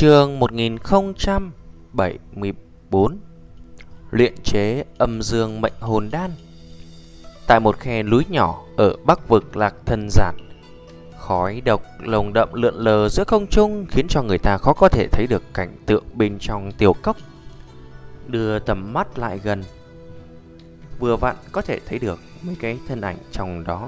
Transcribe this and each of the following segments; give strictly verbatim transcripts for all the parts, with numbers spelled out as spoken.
Chương một nghìn không trăm bảy mươi bốn. Luyện chế âm dương mệnh hồn đan. Tại một khe núi nhỏ ở bắc vực Lạc Thần Giản, khói độc lồng đậm lượn lờ giữa không trung khiến cho người ta khó có thể thấy được cảnh tượng bên trong tiểu cốc. Đưa tầm mắt lại gần, vừa vặn có thể thấy được mấy cái thân ảnh trong đó.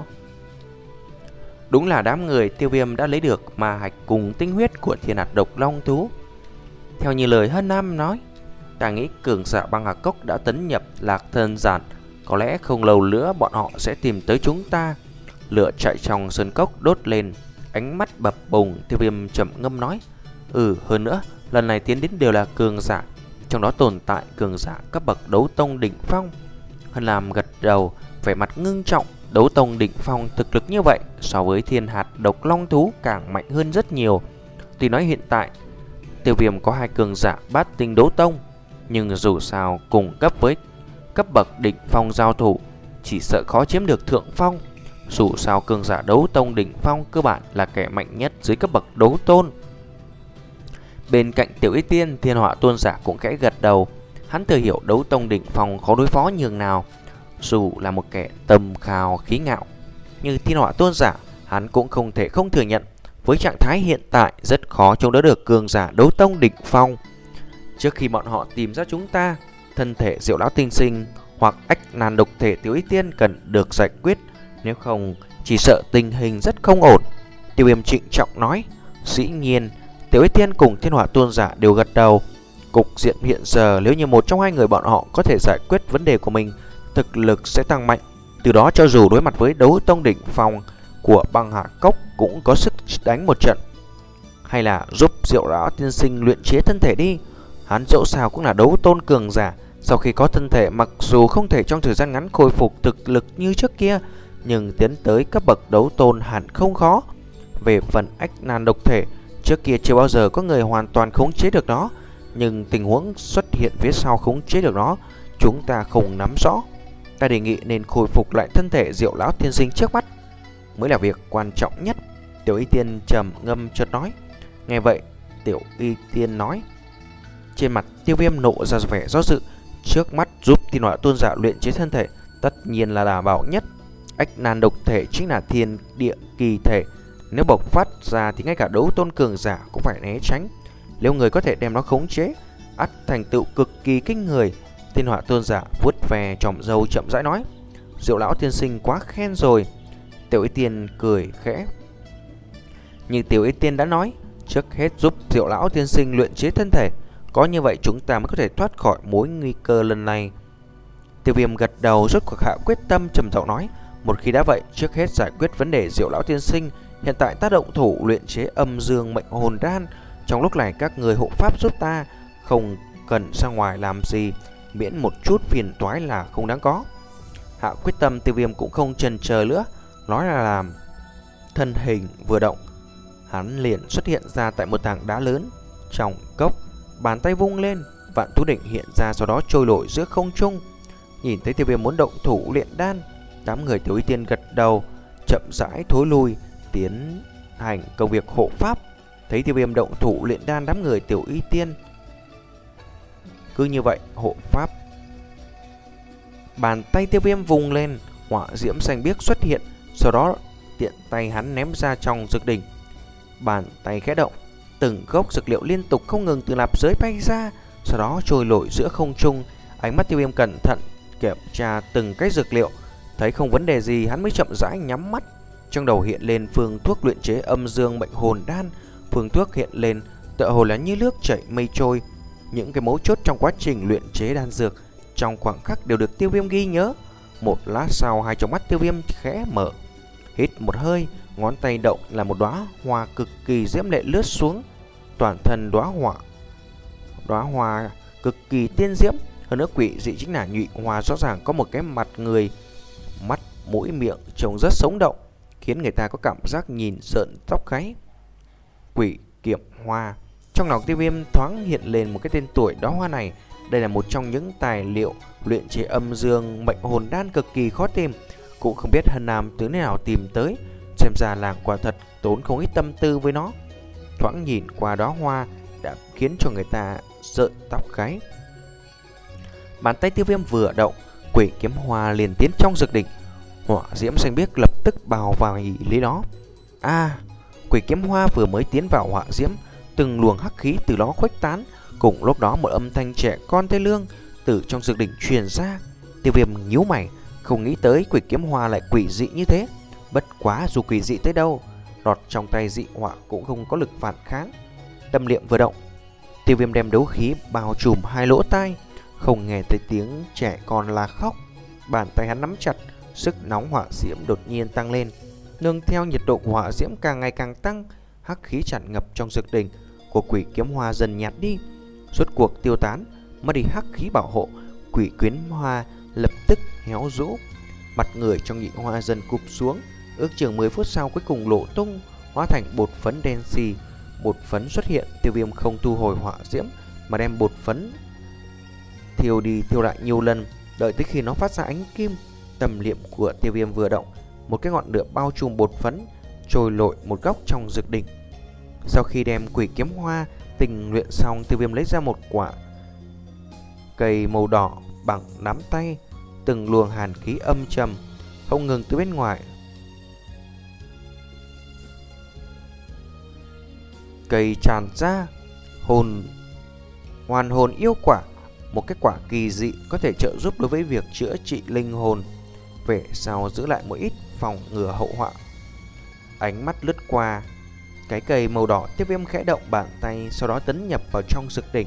Đúng là đám người Tiêu Viêm đã lấy được ma hạch cùng tinh huyết của thiên hạt độc long thú. Theo như lời Hân Nam nói, ta nghĩ cường giả băng hà cốc đã tấn nhập Lạc Thần Giản, có lẽ không lâu nữa bọn họ sẽ tìm tới chúng ta. Lửa chạy trong sơn cốc đốt lên, ánh mắt bập bùng. Tiêu Viêm trầm ngâm nói: Ừ, hơn nữa, lần này tiến đến đều là cường giả, trong đó tồn tại cường giả cấp bậc đấu tông đỉnh phong. Hân Lam gật đầu, vẻ mặt ngưng trọng. Đấu tông đỉnh phong thực lực như vậy so với thiên hạt độc long thú càng mạnh hơn rất nhiều. Tuy nói hiện tại Tiêu Viêm có hai cường giả bát tinh đấu tông, nhưng dù sao cùng cấp với cấp bậc đỉnh phong giao thủ, chỉ sợ khó chiếm được thượng phong. Dù sao cường giả đấu tông đỉnh phong cơ bản là kẻ mạnh nhất dưới cấp bậc đấu tôn. Bên cạnh Tiểu Y Tiên, Thiên Họa Tôn giả cũng khẽ gật đầu. Hắn thừa hiểu đấu tông đỉnh phong khó đối phó nhường nào. Dù là một kẻ tâm khao khí ngạo như Thiên Họa Tôn giả, hắn cũng không thể không thừa nhận với trạng thái hiện tại rất khó chống đỡ được cường giả đấu tông đỉnh phong. Trước khi bọn họ tìm ra chúng ta, thân thể Diệu Lão Tiên Sinh hoặc ách nan độc thể Tiểu Y Tiên cần được giải quyết, nếu không chỉ sợ tình hình rất không ổn. Tiêu Viêm trịnh trọng nói. Dĩ nhiên Tiểu Y Tiên cùng Thiên Họa Tôn giả đều gật đầu. Cục diện hiện giờ, nếu như một trong hai người bọn họ có thể giải quyết vấn đề của mình, thực lực sẽ tăng mạnh. Từ đó cho dù đối mặt với đấu tông đỉnh phong của băng hà cốc cũng có sức đánh một trận. Hay là giúp Diệu Lão Tiên Sinh luyện chế thân thể đi. Hắn dẫu sao cũng là đấu tôn cường giả, sau khi có thân thể, mặc dù không thể trong thời gian ngắn khôi phục thực lực như trước kia, nhưng tiến tới cấp bậc đấu tôn hẳn không khó. Về phần ách nan độc thể, trước kia chưa bao giờ có người hoàn toàn khống chế được nó, nhưng tình huống xuất hiện phía sau khống chế được nó chúng ta không nắm rõ. Ta đề nghị nên khôi phục lại thân thể Diệu Lão Tiên Sinh trước mắt mới là việc quan trọng nhất. Tiểu Y Tiên trầm ngâm chợt nói. Nghe vậy, Tiểu Y Tiên nói. Trên mặt Tiêu Viêm nộ ra vẻ do dự. Trước mắt giúp Thiên Họa Tôn giả luyện chế thân thể tất nhiên là đảm bảo nhất. Ách nan độc thể chính là thiên địa kỳ thể, nếu bộc phát ra thì ngay cả đấu tôn cường giả cũng phải né tránh. Nếu người có thể đem nó khống chế, ắt thành tựu cực kỳ kinh người. Thiên Họa Tôn giả vuốt ve tròm râu chậm rãi nói. Diệu Lão Tiên Sinh quá khen rồi. Tiểu Y Tiên cười khẽ. Như Tiểu Y Tiên đã nói, trước hết giúp Diệu Lão Tiên Sinh luyện chế thân thể, có như vậy chúng ta mới có thể thoát khỏi mối nguy cơ lần này. Tiêu Viêm gật đầu, rốt cuộc hạ quyết tâm, trầm giọng nói. Một khi đã vậy, trước hết giải quyết vấn đề Diệu Lão Tiên Sinh. Hiện tại ta động thủ luyện chế âm dương mệnh hồn đan. Trong lúc này các người hộ pháp giúp ta, không cần ra ngoài làm gì, miễn một chút phiền toái là không đáng có. Hạ quyết tâm, Tiêu Viêm cũng không chần chờ nữa, nói là làm. Thân hình vừa động, hắn liền xuất hiện ra tại một tảng đá lớn trong cốc. Bàn tay vung lên, vạn thú đỉnh hiện ra, sau đó trôi nổi giữa không trung. Nhìn thấy Tiêu Viêm muốn động thủ luyện đan, đám người Tiểu Y Tiên gật đầu, chậm rãi thối lui, tiến hành công việc hộ pháp. Thấy Tiêu Viêm động thủ luyện đan, đám người Tiểu Y Tiên cứ như vậy hộ pháp. Bàn tay Tiêu Viêm vùng lên, hỏa diễm xanh biếc xuất hiện, sau đó tiện tay hắn ném ra trong dược đỉnh. Bàn tay khẽ động, từng gốc dược liệu liên tục không ngừng từ nạp giới bay ra, sau đó trôi nổi giữa không trung. Ánh mắt Tiêu Viêm cẩn thận kiểm tra từng cái dược liệu, thấy không vấn đề gì, hắn mới chậm rãi nhắm mắt. Trong đầu hiện lên phương thuốc luyện chế âm dương mệnh hồn đan. Phương thuốc hiện lên tựa hồ là như nước chảy mây trôi. Những cái mấu chốt trong quá trình luyện chế đan dược trong khoảng khắc đều được Tiêu Viêm ghi nhớ. Một lát sau, hai tròng mắt Tiêu Viêm khẽ mở, hít một hơi, ngón tay động là một đóa hoa cực kỳ diễm lệ lướt xuống. Toàn thân đóa hoa đóa hoa cực kỳ tiên diễm, hơn nữa quỷ dị chính là nhụy hoa rõ ràng có một cái mặt người, mắt mũi miệng trông rất sống động, khiến người ta có cảm giác nhìn rợn tóc gáy. Quỷ kiệm hoa. Trong lòng Tiêu Viêm thoáng hiện lên một cái tên tuổi đóa hoa này. Đây là một trong những tài liệu luyện chế âm dương mệnh hồn đan cực kỳ khó tìm, cũng không biết Hân Nam từ nơi nào tìm tới. Xem ra làng quả thật tốn không ít tâm tư với nó. Thoáng nhìn qua đóa hoa, đã khiến cho người ta rợn tóc gáy. Bàn tay Tiêu Viêm vừa động, quỷ kiếm hoa liền tiến trong dược đỉnh. Hỏa diễm xanh biếc lập tức bào vào lấy nó. A, à, quỷ kiếm hoa vừa mới tiến vào hỏa diễm, từng luồng hắc khí từ đó khuếch tán. Cùng lúc đó một âm thanh trẻ con thê lương từ trong dược đỉnh truyền ra. Tiêu Viêm nhíu mày, không nghĩ tới quỷ kiếm hoa lại quỷ dị như thế. Bất quá dù quỷ dị tới đâu, đọt trong tay dị hỏa cũng không có lực phản kháng. Tâm niệm vừa động, Tiêu Viêm đem đấu khí bao trùm hai lỗ tai, không nghe thấy tiếng trẻ con la khóc. Bàn tay hắn nắm chặt, sức nóng hỏa diễm đột nhiên tăng lên. Nương theo nhiệt độ của hỏa diễm càng ngày càng tăng, hắc khí tràn ngập trong dược đỉnh của quỷ kiếm hoa dần nhạt đi, rốt cuộc tiêu tán, mất đi hắc khí bảo hộ. Quỷ kiếm hoa lập tức héo rũ, mặt người trong nhị hoa dần cụp xuống. Ước chừng mười phút sau cuối cùng lộ tung, hóa thành bột phấn đen xì. Bột phấn xuất hiện, Tiêu Viêm không thu hồi hỏa diễm mà đem bột phấn thiêu đi thiêu lại nhiều lần, đợi tới khi nó phát ra ánh kim. Tâm niệm của Tiêu Viêm vừa động, một cái ngọn lửa bao trùm bột phấn trôi lội một góc trong dược đỉnh. Sau khi đem quỷ kiếm hoa tình luyện xong, Tiêu Viêm lấy ra một quả cây màu đỏ bằng nắm tay. Từng luồng hàn khí âm trầm không ngừng từ bên ngoài cây tràn ra. Hồn hoàn hồn yêu quả, một cái quả kỳ dị có thể trợ giúp đối với việc chữa trị linh hồn, về sau giữ lại một ít phòng ngừa hậu họa. Ánh mắt lướt qua cái cây màu đỏ, Tiêu Viêm khẽ động bàn tay, sau đó tấn nhập vào trong dược đỉnh.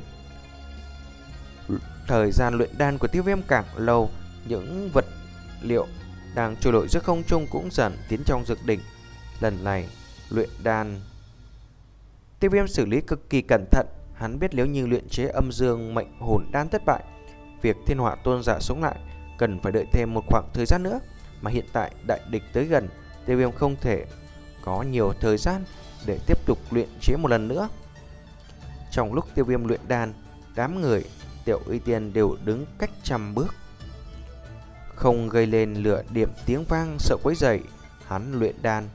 Thời gian luyện đan của Tiêu Viêm càng lâu, những vật liệu đang trôi nổi giữa không trung cũng dần tiến trong dược đỉnh. Lần này luyện đan, Tiêu Viêm xử lý cực kỳ cẩn thận. Hắn biết nếu như luyện chế âm dương mệnh hồn đan thất bại, việc thiên hỏa tôn giả sống lại cần phải đợi thêm một khoảng thời gian nữa. Mà hiện tại đại địch tới gần, Tiêu Viêm không thể có nhiều thời gian để tiếp tục luyện chế một lần nữa. Trong lúc Tiêu Viêm luyện đan, đám người Tiểu Y Tiên đều đứng cách trăm bước, không gây lên lửa điểm tiếng vang sợ quấy rầy hắn luyện đan.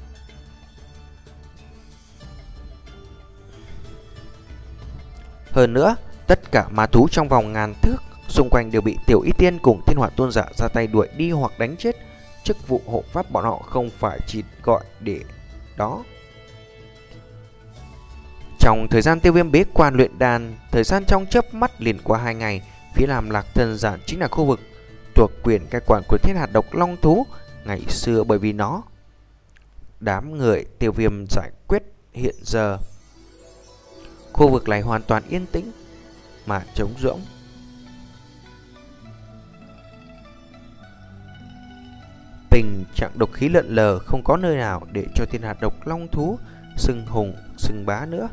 Hơn nữa, tất cả ma thú trong vòng ngàn thước xung quanh đều bị Tiểu Y Tiên cùng Thiên Hỏa Tôn giả ra tay đuổi đi hoặc đánh chết. Chức vụ hộ pháp bọn họ không phải chỉ gọi để đó. Trong thời gian Tiêu Viêm bế quan luyện đan, thời gian trong chớp mắt liền qua hai ngày. Phía Nam Lạc Thần Giản chính là khu vực thuộc quyền cai quản của Thiên Hạt Độc Long Thú ngày xưa, bởi vì nó đám người Tiêu Viêm giải quyết hiện giờ khu vực này hoàn toàn yên tĩnh mà trống rỗng. Tình trạng độc khí lợn lờ, không có nơi nào để cho Thiên Hạt Độc Long Thú xưng hùng xưng bá nữa.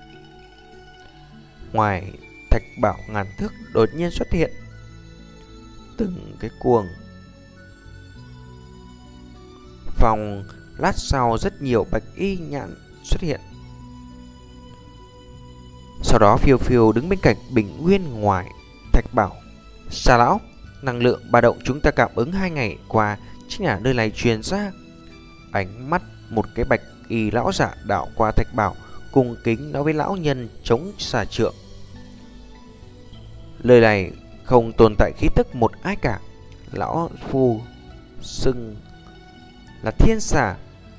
Ngoài thạch bảo ngàn thước đột nhiên xuất hiện từng cái cuồng phòng. Lát sau rất nhiều bạch y nhạn xuất hiện, sau đó phiêu phiêu đứng bên cạnh bình nguyên ngoài thạch bảo. Xa lão, năng lượng ba động chúng ta cảm ứng hai ngày qua chính là nơi này truyền ra. Ánh mắt một cái bạch y lão giả đảo qua thạch bảo, cung kính nói với lão nhân chống xà trượng. Lời này không tồn tại khí tức một ai cả. Lão phu xưng là thiên xà.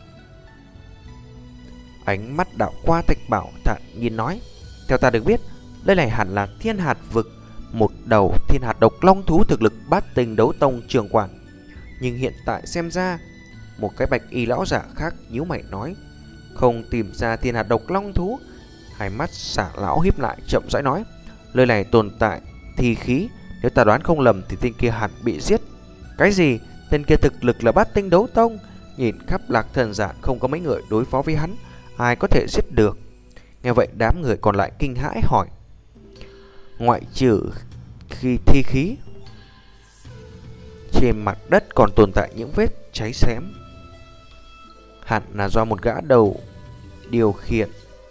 Ánh mắt đảo qua thạch bảo thản nhiên nói, theo ta được biết, đây này hẳn là Thiên Hạt vực, một đầu Thiên Hạt Độc Long Thú thực lực bát tinh đấu tông trưởng quản. Nhưng hiện tại xem ra, một cái bạch y lão giả khác nhíu mày nói, không tìm ra Thiên Hạt Độc Long Thú. Hai mắt xả lão híp lại chậm rãi nói, nơi này tồn tại thi khí, nếu ta đoán không lầm thì tên kia hẳn bị giết. Cái gì? Tên kia thực lực là bát tinh đấu tông, nhìn khắp Lạc Thần Giản không có mấy người đối phó với hắn, ai có thể giết được? Nghe vậy đám người còn lại kinh hãi hỏi, ngoại trừ khi thi khí, trên mặt đất còn tồn tại những vết cháy xém, hẳn là do một gã đầu điều khiển.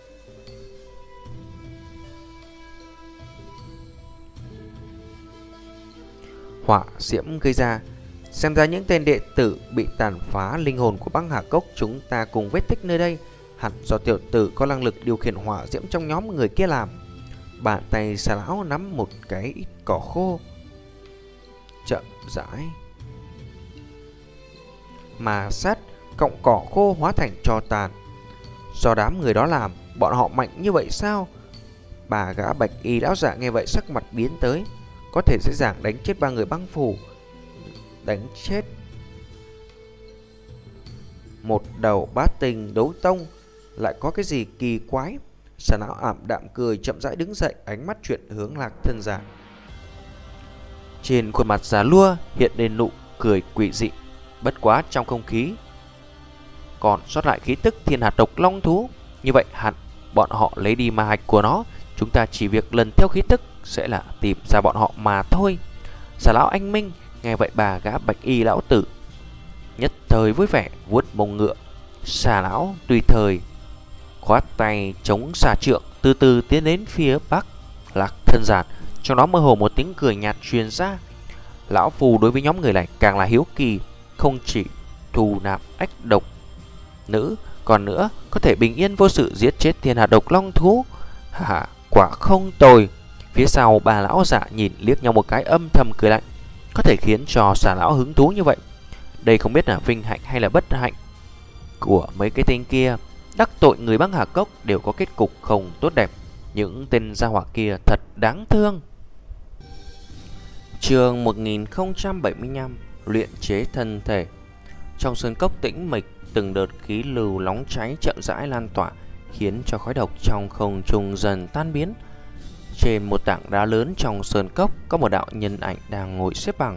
Hỏa diễm gây ra. Xem ra những tên đệ tử bị tàn phá linh hồn của băng hà cốc chúng ta cùng vết tích nơi đây hẳn do tiểu tử có năng lực điều khiển hỏa diễm trong nhóm người kia làm. Bàn tay Xà lão nắm một cái ít cỏ khô, chậm rãi mà sát, cọng cỏ khô hóa thành tro tàn. Do đám người đó làm, bọn họ mạnh như vậy sao? Bà gã bạch y lão giả nghe vậy sắc mặt biến tới. Có thể dễ dàng đánh chết ba người băng phủ, đánh chết một đầu bát tinh đấu tông, lại có cái gì kỳ quái? Xà lão ảm đạm cười, chậm rãi đứng dậy, ánh mắt chuyển hướng Lạc Thân Giả. Trên khuôn mặt già lua hiện lên nụ cười quỷ dị. Bất quá trong không khí còn sót lại khí tức thiên hạt độc long thú. Như vậy hẳn bọn họ lấy đi ma hạch của nó. Chúng ta chỉ việc lần theo khí tức sẽ là tìm ra bọn họ mà thôi. Xà lão anh minh nghe vậy, bà gã bạch y lão tử nhất thời vui vẻ vuốt mông ngựa. Xà lão tùy thời khoát tay chống xà trượng, từ từ tiến đến phía bắc Lạc Thân Giản. Trong đó mơ hồ một tiếng cười nhạt truyền ra. Lão phù đối với nhóm người này càng là hiếu kỳ, không chỉ thù nạp ách độc nữ, còn nữa có thể bình yên vô sự giết chết thiên hạt độc long thú. Hả, quả không tồi. Phía sau bà lão giả nhìn liếc nhau một cái, âm thầm cười lạnh. Có thể khiến cho Xà lão hứng thú như vậy, đây không biết là vinh hạnh hay là bất hạnh của mấy cái tên kia. Đắc tội người băng hà cốc đều có kết cục không tốt đẹp. Những tên gia hỏa kia thật đáng thương. Chương một nghìn không trăm bảy mươi lăm. Luyện chế thân thể. Trong sơn cốc tĩnh mịch, từng đợt khí lưu nóng cháy chậm rãi lan tỏa, khiến cho khói độc trong không trung dần tan biến. Trên một tảng đá lớn trong sơn cốc có một đạo nhân ảnh đang ngồi xếp bằng.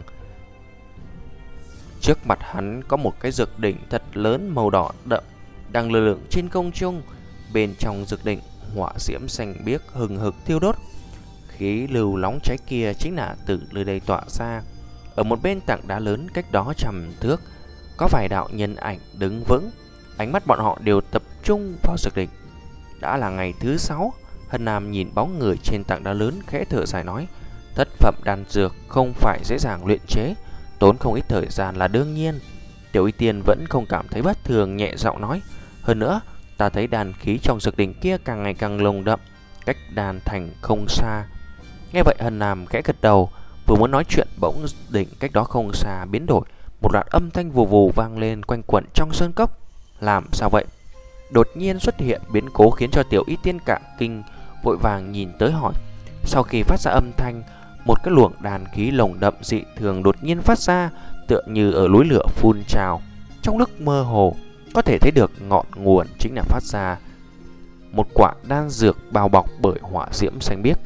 Trước mặt hắn có một cái dược đỉnh thật lớn màu đỏ đậm đang lơ lửng trên không trung. Bên trong dược đỉnh, hỏa diễm xanh biếc hừng hực thiêu đốt. Khí lưu nóng cháy kia chính là từ nơi đây tỏa ra. Ở một bên tảng đá lớn cách đó trăm thước, có vài đạo nhân ảnh đứng vững, ánh mắt bọn họ đều tập trung vào dược đỉnh. Đã là ngày thứ sáu, Hân Nam nhìn bóng người trên tảng đá lớn khẽ thở dài nói: thất phẩm đan dược không phải dễ dàng luyện chế, tốn không ít thời gian là đương nhiên. Tiểu Y Tiên vẫn không cảm thấy bất thường, nhẹ giọng nói: hơn nữa, ta thấy đan khí trong dược đỉnh kia càng ngày càng nồng đậm, cách đan thành không xa. Nghe vậy Hân Nam khẽ gật đầu, vừa muốn nói chuyện bỗng đỉnh cách đó không xa biến đổi, một loạt âm thanh vù vù vang lên quanh quẩn trong sơn cốc. Làm sao vậy? Đột nhiên xuất hiện biến cố khiến cho Tiểu Y Tiên cả kinh, vội vàng nhìn tới hỏi. Sau khi phát ra âm thanh, một cái luồng đàn khí nồng đậm dị thường đột nhiên phát ra, tựa như ở núi lửa phun trào. Trong lúc mơ hồ có thể thấy được ngọn nguồn chính là phát ra một quả đan dược bao bọc bởi hỏa diễm xanh biếc.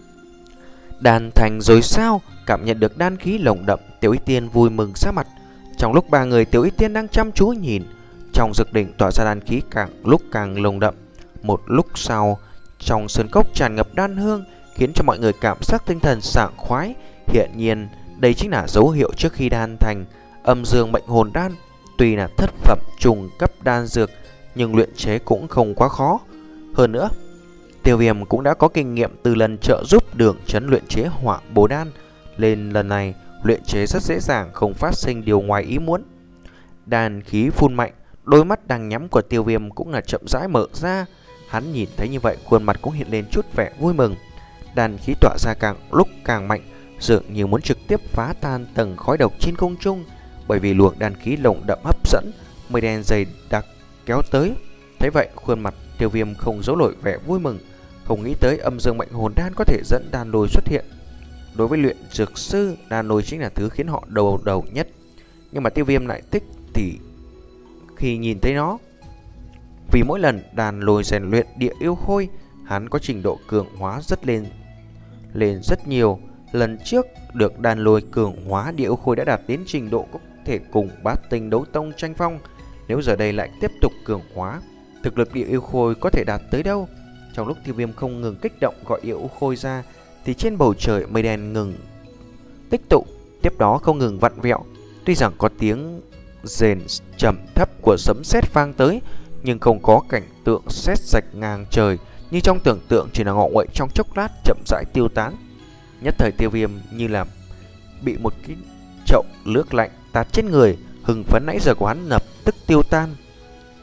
Đan thành rồi sao? Cảm nhận được đan khí nồng đậm, Tiểu Y Tiên vui mừng sát mặt. Trong lúc ba người Tiểu Y Tiên đang chăm chú nhìn, trong dược đỉnh tỏa ra đan khí càng lúc càng nồng đậm. Một lúc sau, trong sơn cốc tràn ngập đan hương, khiến cho mọi người cảm giác tinh thần sảng khoái. Hiện nhiên, đây chính là dấu hiệu trước khi đan thành. Âm dương mệnh hồn đan tuy là thất phẩm trùng cấp đan dược, nhưng luyện chế cũng không quá khó. Hơn nữa, Tiêu Viêm cũng đã có kinh nghiệm từ lần trợ giúp Đường Chấn luyện chế hỏa bồ đan, nên lần này luyện chế rất dễ dàng, không phát sinh điều ngoài ý muốn. Đan khí phun mạnh, đôi mắt đang nhắm của Tiêu Viêm cũng là chậm rãi mở ra. Hắn nhìn thấy như vậy, khuôn mặt cũng hiện lên chút vẻ vui mừng. Đan khí tỏa ra càng lúc càng mạnh, dường như muốn trực tiếp phá tan tầng khói độc trên không trung. Bởi vì luồng đan khí nồng đậm hấp dẫn, mây đen dày đặc kéo tới. Thấy vậy, khuôn mặt Tiêu Viêm không giấu nổi vẻ vui mừng. Không nghĩ tới âm dương mệnh hồn đan có thể dẫn đan lôi xuất hiện. Đối với luyện dược sư, đan lôi chính là thứ khiến họ đầu đầu nhất. Nhưng mà Tiêu Viêm lại thích thì khi nhìn thấy nó. Vì mỗi lần đan lôi rèn luyện địa yêu khôi, hắn có trình độ cường hóa rất lên lên rất nhiều. Lần trước được đan lôi cường hóa, địa yêu khôi đã đạt đến trình độ có thể cùng bát tinh đấu tông tranh phong. Nếu giờ đây lại tiếp tục cường hóa, thực lực địa yêu khôi có thể đạt tới đâu? Trong lúc Tiêu Viêm không ngừng kích động gọi địa yêu khôi ra, thì trên bầu trời mây đen ngừng tích tụ, tiếp đó không ngừng vặn vẹo. Tuy rằng có tiếng rền trầm thấp của sấm sét vang tới, nhưng không có cảnh tượng sét rạch ngang trời như trong tưởng tượng, chỉ là ngọ nguậy trong chốc lát chậm rãi tiêu tán. Nhất thời Tiêu Viêm như là bị một cái chậu nước lạnh tạt trên người, hừng phấn nãy giờ của hắn lập tức tiêu tan.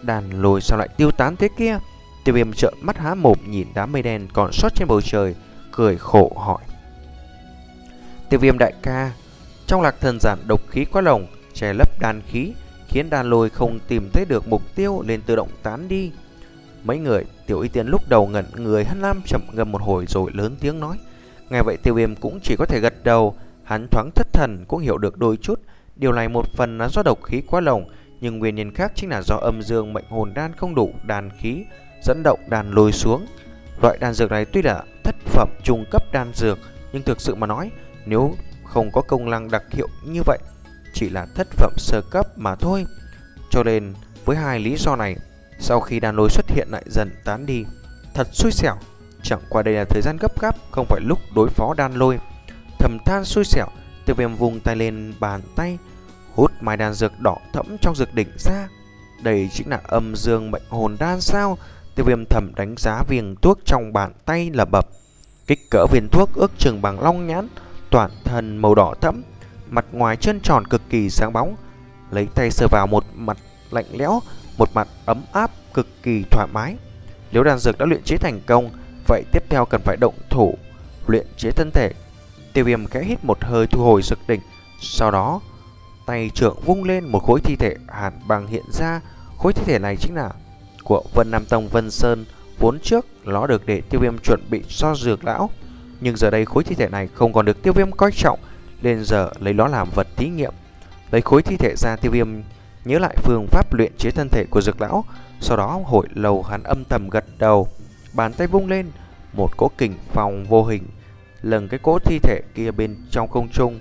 đàn lôi sao lại tiêu tán thế kia? Tiêu Viêm trợn mắt há mồm nhìn đám mây đen còn sót trên bầu trời, cười khổ hỏi. Tiêu Viêm đại ca, trong Lạc Thần Giản độc khí quá nồng, che lấp đan khí, khiến đàn lôi không tìm thấy được mục tiêu nên tự động tán đi. Mấy người Tiểu Y Tiên lúc đầu ngẩn người, Hân Lam chậm ngâm một hồi rồi lớn tiếng nói. Nghe vậy Tiêu Viêm cũng chỉ có thể gật đầu. Hắn thoáng thất thần cũng hiểu được đôi chút. Điều này một phần là do độc khí quá nồng, nhưng nguyên nhân khác chính là do âm dương mệnh hồn đan không đủ đan khí dẫn động đàn lôi xuống. Loại đan dược này tuy là thất phẩm trung cấp đan dược, nhưng thực sự mà nói, nếu không có công năng đặc hiệu như vậy, chỉ là thất phẩm sơ cấp mà thôi. Cho nên với hai lý do này, sau khi đàn lôi xuất hiện lại dần tán đi. Thật xui xẻo, chẳng qua đây là thời gian gấp gáp, không phải lúc đối phó đan lôi. Thầm than xui xẻo, Tiêu Viêm vùng tay lên bàn tay, hút mai đan dược đỏ thẫm trong dược đỉnh ra. Đây chính là âm dương mệnh hồn đan sao? Tiêu Viêm thầm đánh giá viên thuốc trong bàn tay là bập. Kích cỡ viên thuốc ước chừng bằng long nhãn, toàn thân màu đỏ thẫm, mặt ngoài trơn tròn cực kỳ sáng bóng. Lấy tay sờ vào, một mặt lạnh lẽo, một mặt ấm áp, cực kỳ thoải mái. Nếu đan dược đã luyện chế thành công, vậy tiếp theo cần phải động thủ luyện chế thân thể. Tiêu Viêm khẽ hít một hơi thu hồi dược đỉnh, sau đó tay trưởng vung lên, một khối thi thể hàn băng hiện ra. Khối thi thể này chính là của Vân Nam Tông Vân Sơn, vốn trước nó được để Tiêu Viêm chuẩn bị cho dược lão, nhưng giờ đây khối thi thể này không còn được Tiêu Viêm coi trọng, nên giờ lấy nó làm vật thí nghiệm. Lấy khối thi thể ra, Tiêu Viêm nhớ lại phương pháp luyện chế thân thể của dược lão, sau đó hồi lâu hắn âm thầm gật đầu, bàn tay vung lên, một cỗ kình phong vô hình lừng cái cỗ thi thể kia bên trong không trung.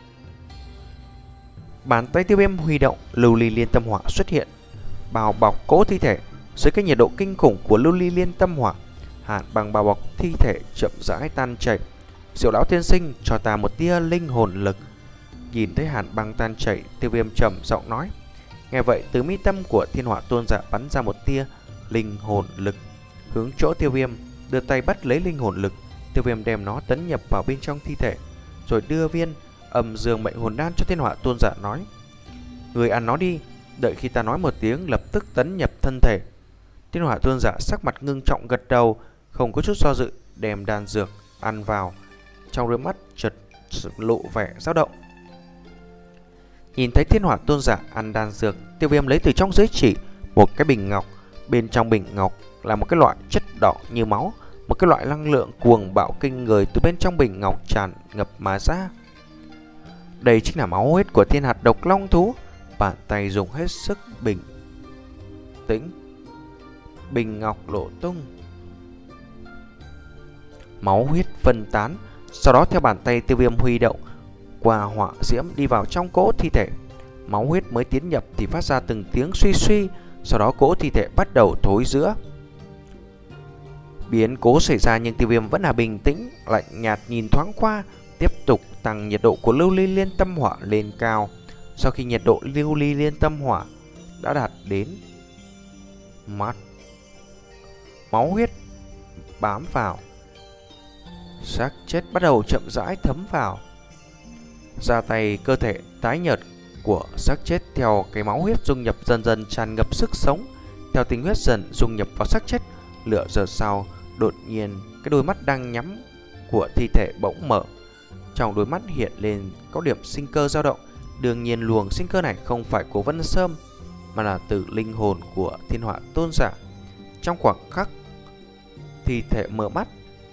Bàn tay Tiêu Viêm huy động, lưu ly liên tâm hỏa xuất hiện, bao bọc cỗ thi thể. Dưới cái nhiệt độ kinh khủng của lưu ly liên tâm hỏa, hàn băng bao bọc thi thể chậm rãi tan chảy. Diệu lão tiên sinh, cho ta một tia linh hồn lực. Nhìn thấy hàn băng tan chảy, Tiêu Viêm trầm giọng nói. Nghe vậy, từ mi tâm của Thiên Hỏa Tôn Giả bắn ra một tia linh hồn lực, hướng chỗ Tiêu Viêm, đưa tay bắt lấy linh hồn lực. Tiêu Viêm đem nó tấn nhập vào bên trong thi thể, rồi đưa viên âm dương mệnh hồn đan cho Thiên Hỏa Tôn Giả nói. Người ăn nó đi, đợi khi ta nói một tiếng lập tức tấn nhập thân thể. Thiên Hỏa Tôn Giả sắc mặt ngưng trọng gật đầu, không có chút do dự, đem đan dược ăn vào. Trong đôi mắt chợt lộ vẻ dao động. Nhìn thấy Thiên Hỏa Tôn Giả ăn đan dược, Tiêu Viêm lấy từ trong giới chỉ một cái bình ngọc. Bên trong bình ngọc là một cái loại chất đỏ như máu, một cái loại năng lượng cuồng bạo kinh người từ bên trong bình ngọc tràn ngập mà ra. Đây chính là máu huyết của thiên hạt độc long thú. Bàn tay dùng hết sức bình tĩnh, bình ngọc lộ tung, máu huyết phân tán. Sau đó theo bàn tay Tiêu Viêm huy động qua hỏa diễm đi vào trong cỗ thi thể. Máu huyết mới tiến nhập thì phát ra từng tiếng suy suy. Sau đó cỗ thi thể bắt đầu thối rữa. Biến cố xảy ra nhưng Tiêu Viêm vẫn là bình tĩnh, lạnh nhạt nhìn thoáng qua, tiếp tục tăng nhiệt độ của lưu ly liên tâm hỏa lên cao. Sau khi nhiệt độ lưu ly liên tâm hỏa đã đạt đến mắt, máu huyết bám vào, xác chết bắt đầu chậm rãi thấm vào. Ra tay cơ thể tái nhợt của xác chết theo cái máu huyết dung nhập dần dần tràn ngập sức sống. Theo tinh huyết dần dung nhập vào xác chết, nửa giờ sau, đột nhiên cái đôi mắt đang nhắm của thi thể bỗng mở. Trong đôi mắt hiện lên có điểm sinh cơ dao động. Đương nhiên luồng sinh cơ này không phải của Vân Sâm, mà là từ linh hồn của Thiên Hỏa Tôn Giả. Trong khoảng khắc thi thể mở mắt,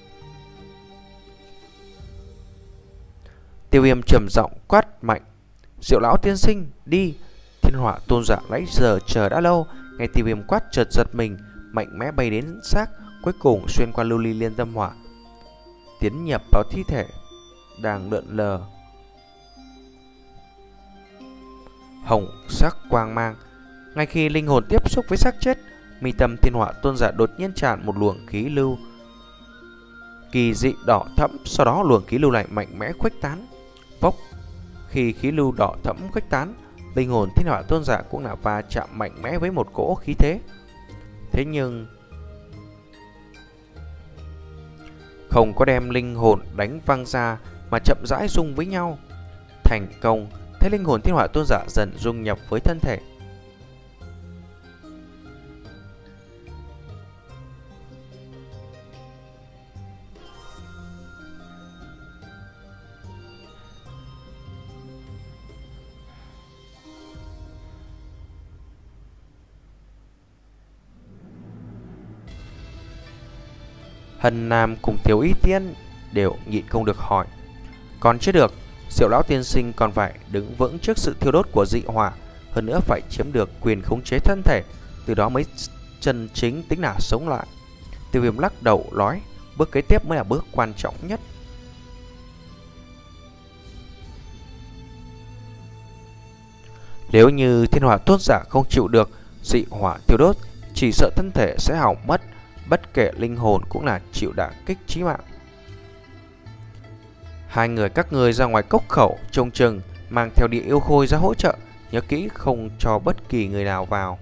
Tiêu Viêm trầm giọng quát mạnh. Diệu lão tiên sinh, đi. Thiên Hỏa Tôn Giả nãy giờ chờ đã lâu, nghe Tiêu Viêm quát chợt giật mình, mạnh mẽ bay đến xác, cuối cùng xuyên qua lưu ly liên tâm hỏa, tiến nhập vào thi thể đang lượn lờ hồng sắc quang mang. Ngay khi linh hồn tiếp xúc với xác chết, mi tâm Thiên Hỏa Tôn Giả đột nhiên tràn một luồng khí lưu kỳ dị đỏ thẫm. Sau đó luồng khí lưu này mạnh mẽ khuếch tán. Phốc, khi khí lưu đỏ thẫm khuếch tán, linh hồn Thiên Hỏa Tôn Giả cũng là va chạm mạnh mẽ với một cỗ khí thế. Thế nhưng không có đem linh hồn đánh văng ra, mà chậm rãi dung với nhau. Thành công, thấy linh hồn Thiên Hỏa Tôn Giả dần dung nhập với thân thể. Hân Nam cùng Tiểu Y Tiên đều nhịn không được hỏi. Còn chưa được, Diệu lão tiên sinh còn phải đứng vững trước sự thiêu đốt của dị hỏa, hơn nữa phải chiếm được quyền khống chế thân thể, từ đó mới chân chính tính là sống lại. Tiêu Viêm lắc đầu nói, bước kế tiếp mới là bước quan trọng nhất. Nếu như thiên hỏa tôn giả không chịu được dị hỏa thiêu đốt, chỉ sợ thân thể sẽ hỏng mất, bất kể linh hồn cũng là chịu đả kích chí mạng. Hai người các người ra ngoài cốc khẩu trông chừng, mang theo địa yêu khôi ra hỗ trợ, nhớ kỹ không cho bất kỳ người nào vào.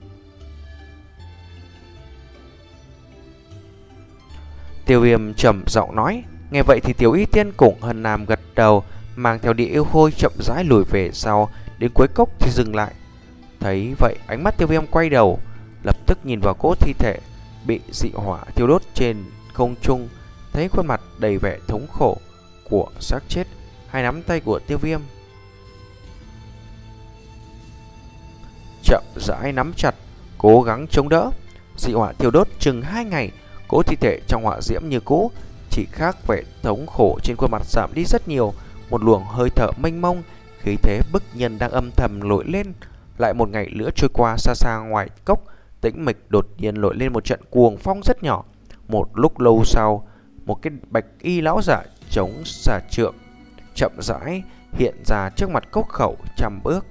Tiêu Viêm trầm giọng nói. Nghe vậy thì Tiểu Y Tiên cùng Hân Nam gật đầu, mang theo địa yêu khôi chậm rãi lùi về sau, đến cuối cốc thì dừng lại. Thấy vậy, ánh mắt Tiêu Viêm quay đầu, lập tức nhìn vào cỗ thi thể bị dị hỏa thiêu đốt trên không trung, thấy khuôn mặt đầy vẻ thống khổ của xác chết. Hai nắm tay của Tiêu Viêm chậm rãi nắm chặt, cố gắng chống đỡ. Dị hỏa thiêu đốt chừng hai ngày, cỗ thi thể trong hỏa diễm như cũ, chỉ khác vẻ thống khổ trên khuôn mặt giảm đi rất nhiều. Một luồng hơi thở mênh mông, khí thế bức nhân đang âm thầm nổi lên. Lại một ngày nữa trôi qua, xa xa ngoài cốc tĩnh mịch đột nhiên nổi lên một trận cuồng phong rất nhỏ. Một lúc lâu sau, một cái bạch y lão giả chống xà trượng chậm rãi hiện ra trước mặt cốc khẩu trăm bước.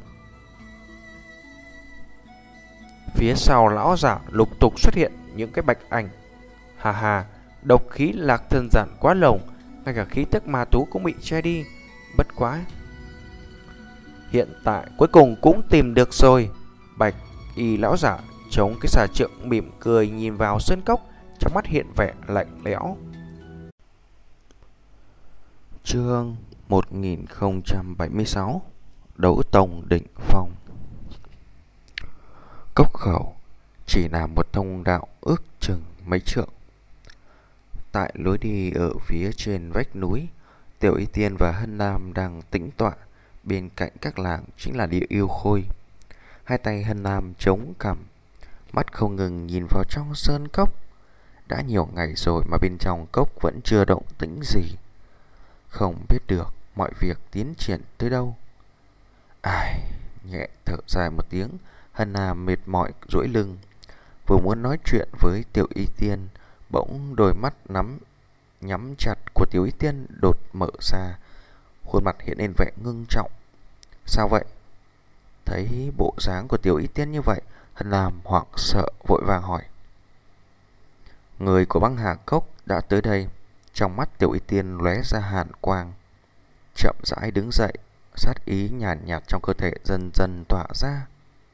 Phía sau lão giả lục tục xuất hiện những cái bạch ảnh. Hà hà, độc khí lạc thân giản quá lồng, ngay cả khí tức ma thú cũng bị che đi. Bất quá, hiện tại cuối cùng cũng tìm được rồi. Bạch y lão giả chống cái xà trượng mỉm cười nhìn vào sơn cốc, trong mắt hiện vẻ lạnh lẽo. Chương một nghìn không trăm bảy mươi sáu, Đấu tông đỉnh phong. Cốc khẩu chỉ là một thông đạo ước chừng mấy trượng. Tại lối đi ở phía trên vách núi, Tiểu Y Tiên và Hân Nam đang tĩnh tọa. Bên cạnh các làng chính là địa yêu khôi. Hai tay Hân Nam chống cằm, mắt không ngừng nhìn vào trong sơn cốc. Đã nhiều ngày rồi mà bên trong cốc vẫn chưa động tĩnh gì. Không biết được mọi việc tiến triển tới đâu. Ai, nhẹ thở dài một tiếng, Hân Nam mệt mỏi duỗi lưng. Vừa muốn nói chuyện với Tiểu Y Tiên, bỗng đôi mắt nắm nhắm chặt của Tiểu Y Tiên đột mở ra, khuôn mặt hiện lên vẻ ngưng trọng. Sao vậy? Thấy bộ dáng của Tiểu Y Tiên như vậy, Hân Nam hoảng sợ vội vàng hỏi. Người của băng hà cốc đã tới đây. Trong mắt Tiểu Y Tiên lóe ra hàn quang, chậm rãi đứng dậy, sát ý nhàn nhạt, nhạt trong cơ thể dần dần tỏa ra.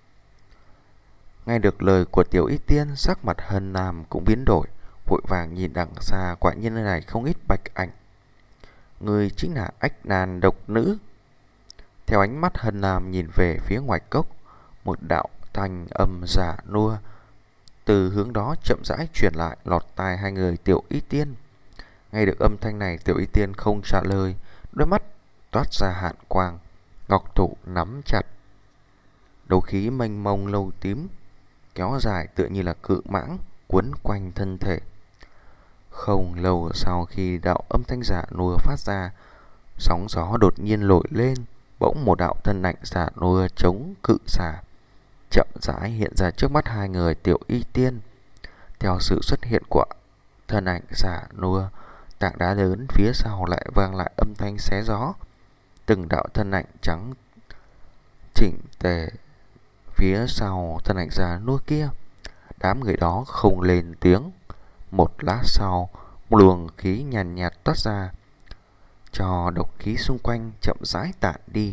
Nghe được lời của Tiểu Y Tiên, sắc mặt Hân Nam cũng biến đổi, vội vàng nhìn đằng xa. Quả nhiên nơi này không ít bạch ảnh. Người chính là ách nan độc nữ. Theo ánh mắt Hân Nam nhìn về phía ngoài cốc, một đạo thanh âm giả nua từ hướng đó chậm rãi truyền lại, lọt tai hai người Tiểu Y Tiên. Nghe được âm thanh này, Tiểu Y Tiên không trả lời, đôi mắt toát ra hàn quang, ngọc thủ nắm chặt. Đấu khí mênh mông lâu tím kéo dài tựa như là cự mãng quấn quanh thân thể. Không lâu sau khi đạo âm thanh giả nua phát ra, sóng gió đột nhiên nổi lên. Bỗng một đạo thân ảnh giả nua chống cự xà chậm rãi hiện ra trước mắt hai người Tiểu Y Tiên. Theo sự xuất hiện của thân ảnh giả nua, tảng đá lớn phía sau lại vang lại âm thanh xé gió. Từng đạo thân ảnh trắng chỉnh tề phía sau thân ảnh giả nua kia. Đám người đó không lên tiếng. Một lát sau, một luồng khí nhàn nhạt, nhạt toát ra, cho độc khí xung quanh chậm rãi tản đi.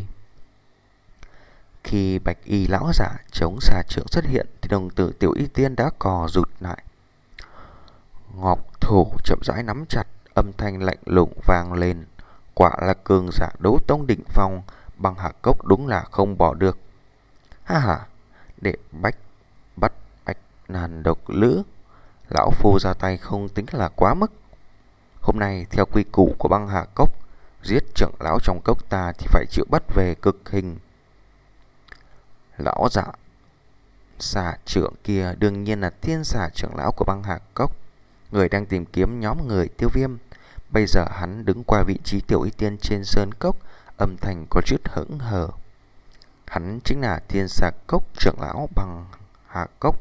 Khi bạch y lão giả chống xà trượng xuất hiện, thì đồng tử Tiểu Y Tiên đã cò rụt lại. Ngọc thủ chậm rãi nắm chặt, âm thanh lạnh lùng vang lên. Quả là cường giả đấu tông đỉnh phong, băng hà cốc đúng là không bỏ được. Ha ha, để bách bắt ách nan độc lữ, lão phu ra tay không tính là quá mức. Hôm nay theo quy củ của băng hà cốc, giết trưởng lão trong cốc ta thì phải chịu bắt về cực hình. Lão giả xà trưởng kia đương nhiên là thiên xà trưởng lão của băng hà cốc. người đang tìm kiếm nhóm người Tiêu Viêm. Bây giờ hắn đứng qua vị trí Tiểu Y Tiên trên sơn cốc, âm thanh có chút hững hờ. Hắn chính là Thiên Xà Cốc trưởng lão Bằng Hà Cốc.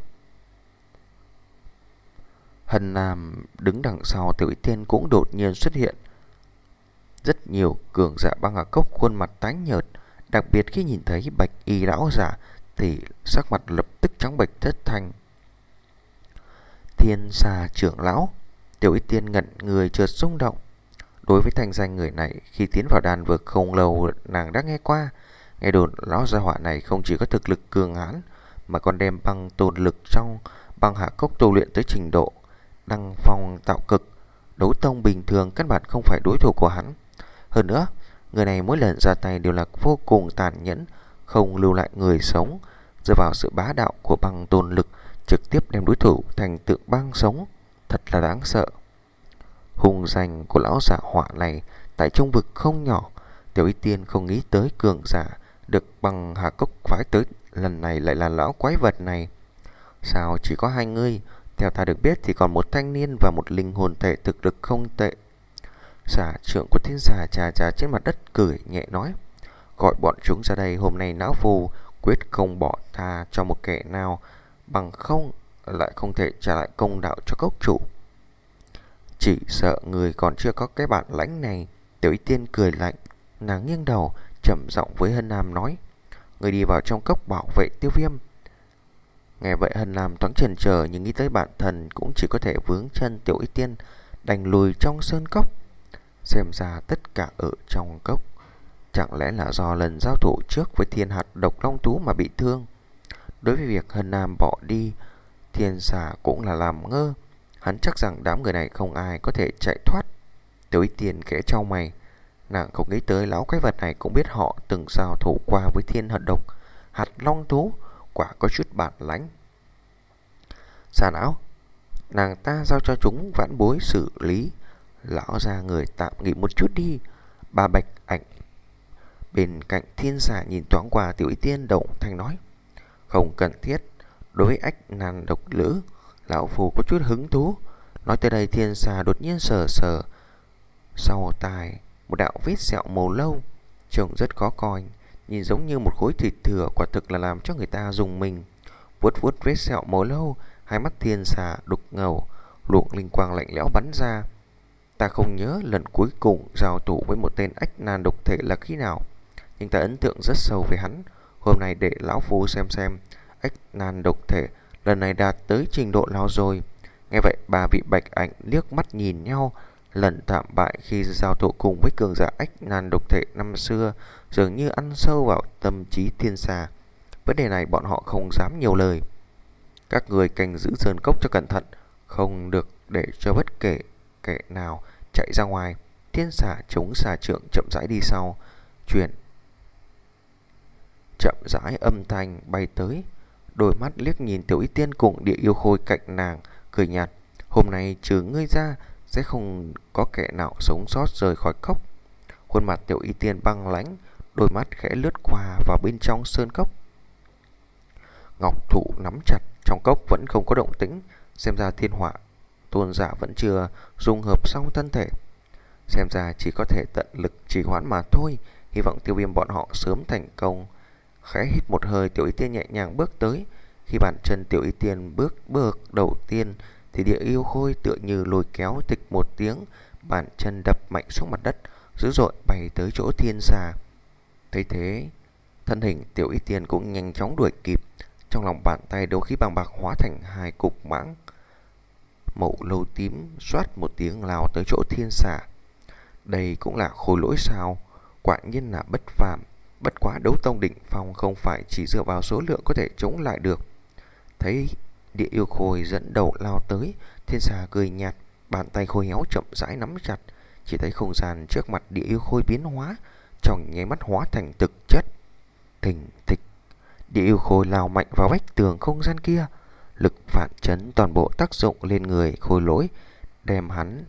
Hân Nam đứng đằng sau Tiểu Y Tiên cũng đột nhiên xuất hiện. Rất nhiều cường giả Băng Hà Cốc khuôn mặt tái nhợt, đặc biệt khi nhìn thấy Bạch Y lão giả thì sắc mặt lập tức trắng bệch thất thanh. Thiên Xà trưởng lão. Tiểu Y Tiên ngẩn người chợt rung động. Đối với thanh danh người này, khi tiến vào đan vực không lâu nàng đã nghe qua. Nghe đồn lão gia hỏa này không chỉ có thực lực cường hãn mà còn đem băng tồn lực trong Băng Hà Cốc tu luyện tới trình độ đăng phong tạo cực, đấu tông bình thường căn bản không phải đối thủ của hắn. Hơn nữa, người này mỗi lần ra tay đều là vô cùng tàn nhẫn, không lưu lại người sống, dựa vào sự bá đạo của băng tồn lực trực tiếp đem đối thủ thành tượng băng sống, thật là đáng sợ. Hùng danh của lão giả họa này tại trung vực không nhỏ. Tiểu Y Tiên không nghĩ tới cường giả được Băng Hà Cốc phái tới lần này lại là lão quái vật này. Sao chỉ có hai người? Theo ta được biết thì còn một thanh niên và một linh hồn thể thực lực không tệ. Giả trưởng của Thiên Xà trà trà trên mặt đất cười nhẹ nói: gọi bọn chúng ra đây, hôm nay não phù quyết không bỏ tha cho một kẻ nào, bằng không lại không thể trả lại công đạo cho cốc chủ. Chỉ sợ người còn chưa có cái bản lãnh này. Tiểu Y Tiên cười lạnh, nàng nghiêng đầu trầm giọng với Hân Nam nói: người đi vào trong cốc bảo vệ Tiêu Viêm. Nghe vậy Hân Nam thoáng chần chờ, nhưng nghĩ tới bản thân cũng chỉ có thể vướng chân Tiểu Y Tiên, đành lùi trong sơn cốc. Xem ra tất cả ở trong cốc, chẳng lẽ là do lần giao thủ trước với Thiên Hạt Độc Long Thú mà bị thương. Đối với việc Hân Nam bỏ đi, Thiên Xà cũng là làm ngơ. Hắn chắc rằng đám người này không ai có thể chạy thoát. Tiểu Y Tiên khẽ chau mày, nàng không nghĩ tới lão quái vật này cũng biết họ từng giao thủ qua với Thiên Hạt Độc Hạt Long Thú, quả có chút bản lãnh. Xà não, nàng ta giao cho chúng vãn bối xử lý. Lão ra người tạm nghỉ một chút đi. Bà Bạch Ảnh bên cạnh Thiên Xà nhìn thoáng qua Tiểu Y Tiên, động thanh nói: không cần thiết. Đối với ách nan độc lữ, lão phù có chút hứng thú. Nói tới đây Thiên Xà đột nhiên sờ sờ sau tai một đạo vết sẹo màu lâu, trông rất khó coi, nhìn giống như một khối thịt thừa, quả thực là làm cho người ta dùng mình. Vuốt vuốt vết sẹo màu lâu, hai mắt Thiên Xà đục ngầu, luồng linh quang lạnh lẽo bắn ra. Ta không nhớ lần cuối cùng giao thủ với một tên ách nan độc thể là khi nào, nhưng ta ấn tượng rất sâu về hắn. Hôm nay để lão phu xem xem ách nan độc thể lần này đạt tới trình độ nào rồi. Nghe vậy ba vị Bạch Ảnh liếc mắt nhìn nhau. Lần thảm bại khi giao thủ cùng với cường giả ách nan độc thể năm xưa dường như ăn sâu vào tâm trí Thiên Xà. Vấn đề này bọn họ không dám nhiều lời. Các người canh giữ sơn cốc cho cẩn thận, không được để cho bất kể kẻ nào chạy ra ngoài. Thiên Xà chống xà trượng chậm rãi đi sau, chuyển chậm rãi âm thanh bay tới, đôi mắt liếc nhìn Tiểu Y Tiên cùng Địa Yêu Khôi cạnh nàng, cười nhạt: hôm nay trừ ngươi ra sẽ không có kẻ nào sống sót rời khỏi cốc. Khuôn mặt Tiểu Y Tiên băng lãnh, đôi mắt khẽ lướt qua vào bên trong sơn cốc. Ngọc thủ nắm chặt, trong cốc vẫn không có động tĩnh, xem ra Thiên Hỏa tôn giả vẫn chưa dung hợp xong thân thể, xem ra chỉ có thể tận lực trì hoãn mà thôi. Hy vọng Tiêu Viêm bọn họ sớm thành công. Khẽ hít một hơi, Tiểu Y Tiên nhẹ nhàng bước tới. Khi bàn chân Tiểu Y Tiên bước bước đầu tiên thì Địa Yêu Khôi tựa như lôi kéo, tịch một tiếng, bàn chân đập mạnh xuống mặt đất, dữ dội bay tới chỗ Thiên Xà. Thấy thế, thân hình Tiểu Y Tiên cũng nhanh chóng đuổi kịp. Trong lòng bàn tay đấu khí bằng bạc hóa thành hai cục mãng màu lâu tím, xoát một tiếng lao tới chỗ Thiên Xà. Đây cũng là khối lỗi sao? Quả nhiên là bất phàm. Bất quá đấu tông đỉnh phong không phải chỉ dựa vào số lượng có thể chống lại được. Thấy Địa Yêu Khôi dẫn đầu lao tới, Thiên Xà cười nhạt, bàn tay khôi héo chậm rãi nắm chặt. Chỉ thấy không gian trước mặt Địa Yêu Khôi biến hóa, trong nháy mắt hóa thành thực chất. Thình thịch, Địa Yêu Khôi lao mạnh vào vách tường không gian kia, lực phản chấn toàn bộ tác dụng lên người khôi lỗi, đem hắn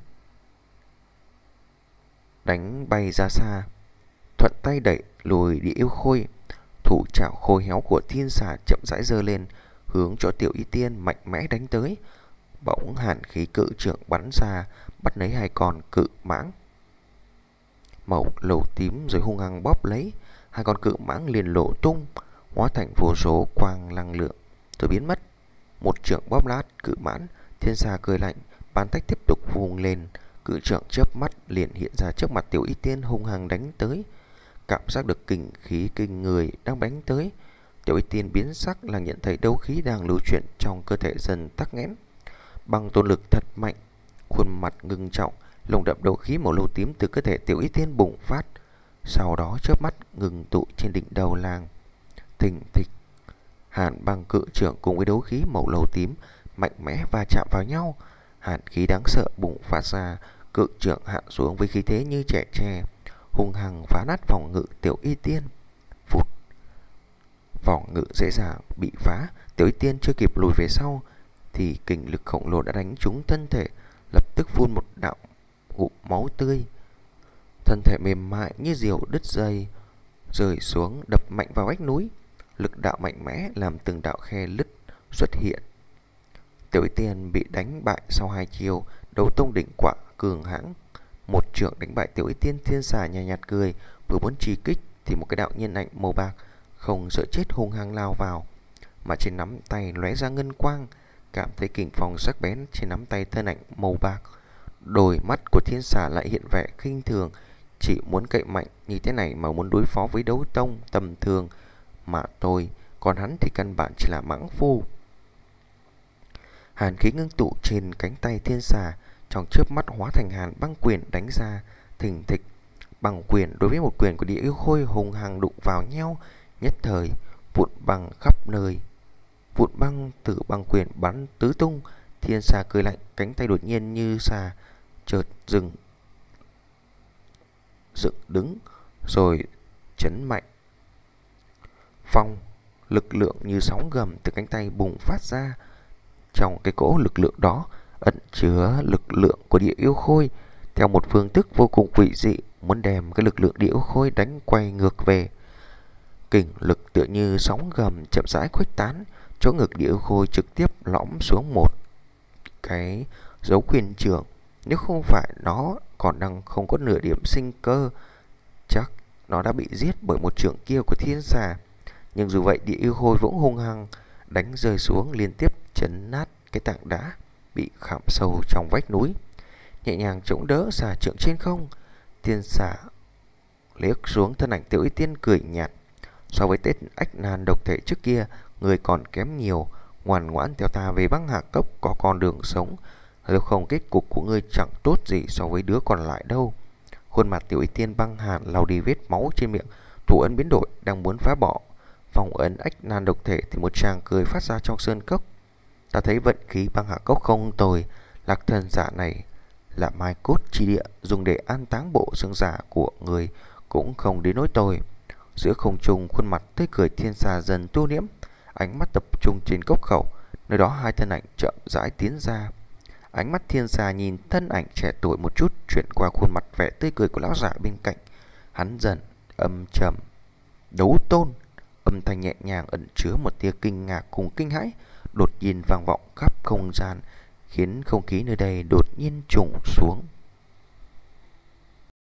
đánh bay ra xa. Thuận tay đẩy lùi Địa Yêu Khôi, thủ trảo khôi héo của Thiên Xà chậm rãi giơ lên, hướng chỗ Tiểu Y Tiên mạnh mẽ đánh tới. Bỗng hàn khí cự trưởng bắn ra, bắt lấy hai con cự mãng màu lầu tím rồi hung hăng bóp lấy. Hai con cự mãng liền lộ tung, hóa thành vô số quang năng lượng rồi biến mất. Một trưởng bóp nát cự mãng, Thiên Xà cười lạnh, bàn tay tiếp tục vung lên, cự trưởng chớp mắt liền hiện ra trước mặt Tiểu Y Tiên hung hăng đánh tới. Cảm giác được kình khí kinh người đang đánh tới, Tiểu Y Tiên biến sắc là nhận thấy đấu khí đang lưu chuyển trong cơ thể dần tắc nghẽn. Bằng tôn lực thật mạnh, khuôn mặt ngưng trọng, lồng đậm đấu khí màu lầu tím từ cơ thể Tiểu Y Tiên bùng phát, sau đó chớp mắt ngừng tụ trên đỉnh đầu làng. Thình thịch, hàn băng cự trưởng cùng với đấu khí màu lầu tím mạnh mẽ va chạm vào nhau, hàn khí đáng sợ bùng phát ra, cự trưởng hạ xuống với khí thế như trẻ tre, hung hăng phá nát phòng ngự Tiểu Y Tiên. Phụt, phòng ngự dễ dàng bị phá, Tiểu Y Tiên chưa kịp lùi về sau thì kình lực khổng lồ đã đánh trúng thân thể, lập tức phun một đạo ngụm máu tươi. Thân thể mềm mại như diều đứt dây rơi xuống, đập mạnh vào vách núi. Lực đạo mạnh mẽ làm từng đạo khe lứt xuất hiện. Tiểu Y Tiên bị đánh bại sau hai chiêu đấu tông đỉnh quả cường hãn. Một trưởng đánh bại Tiểu Y Tiên, Thiên Xà nhàn nhạt cười, vừa muốn truy kích thì một cái đạo nhân ảnh màu bạc không sợ chết hung hăng lao vào, mà trên nắm tay lóe ra ngân quang. Cảm thấy kình phong sắc bén trên nắm tay thân ảnh màu bạc, đôi mắt của Thiên Xà lại hiện vẻ khinh thường. Chỉ muốn cậy mạnh như thế này mà muốn đối phó với đấu tông tầm thường mà tôi, còn hắn thì căn bản chỉ là mãng phu. Hàn khí ngưng tụ trên cánh tay Thiên Xà, trong chớp mắt hóa thành hàn băng quyền đánh ra. Thình thịch, băng quyền đối với một quyền của Địa Yêu Khôi hùng hăng đụng vào nhau, nhất thời vụn băng khắp nơi. Vụn băng từ băng quyền bắn tứ tung. Thiên Xà cười lạnh, cánh tay đột nhiên như xà chợt dừng dựng đứng rồi chấn mạnh. Phong, lực lượng như sóng gầm từ cánh tay bùng phát ra. Trong cái cỗ lực lượng đó ẩn chứa lực lượng của Địa Yêu Khôi theo một phương thức vô cùng quỷ dị, muốn đem cái lực lượng Địa Yêu Khôi đánh quay ngược về. Kình lực tựa như sóng gầm chậm rãi khuếch tán, chỗ ngực Địa Yêu Khôi trực tiếp lõm xuống một cái dấu quyền trưởng. Nếu không phải nó còn đang không có nửa điểm sinh cơ, chắc nó đã bị giết bởi một trưởng kia của Thiên Xà. Nhưng dù vậy, Địa Yêu Khôi vẫn hung hăng đánh rơi xuống, liên tiếp chấn nát cái tảng đá bị khảm sâu trong vách núi, nhẹ nhàng chống đỡ xà trượng trên không. Thiên Xà liếc xuống thân ảnh Tiểu Y Tiên cười nhạt, so với tên ách nan độc thể trước kia, người còn kém nhiều, ngoan ngoãn theo ta về Băng Hà Cốc có con đường sống, nếu không kết cục của ngươi chẳng tốt gì so với đứa còn lại đâu. Khuôn mặt Tiểu Y Tiên băng hàn lau đi vết máu trên miệng, thủ ấn biến đổi, đang muốn phá bỏ vòng ấn ách nan độc thể thì một tràng cười phát ra trong sơn cốc. Ta thấy vận khí Băng Hà Cốc không tồi, Lạc Thần giả này là mai cốt chi địa, dùng để an táng bộ xương giả của người cũng không đến nỗi tồi. Giữa không trung, khuôn mặt tươi cười Thiên Xà dần tu liễm, ánh mắt tập trung trên cốc khẩu, nơi đó hai thân ảnh chậm rãi tiến ra. Ánh mắt Thiên Xà nhìn thân ảnh trẻ tuổi một chút, chuyển qua khuôn mặt vẻ tươi cười của lão giả bên cạnh. Hắn dần âm trầm. Đấu tôn. Âm thanh nhẹ nhàng ẩn chứa một tia kinh ngạc cùng kinh hãi, đột nhiên vang vọng khắp không gian, khiến không khí nơi đây đột nhiên trùng xuống.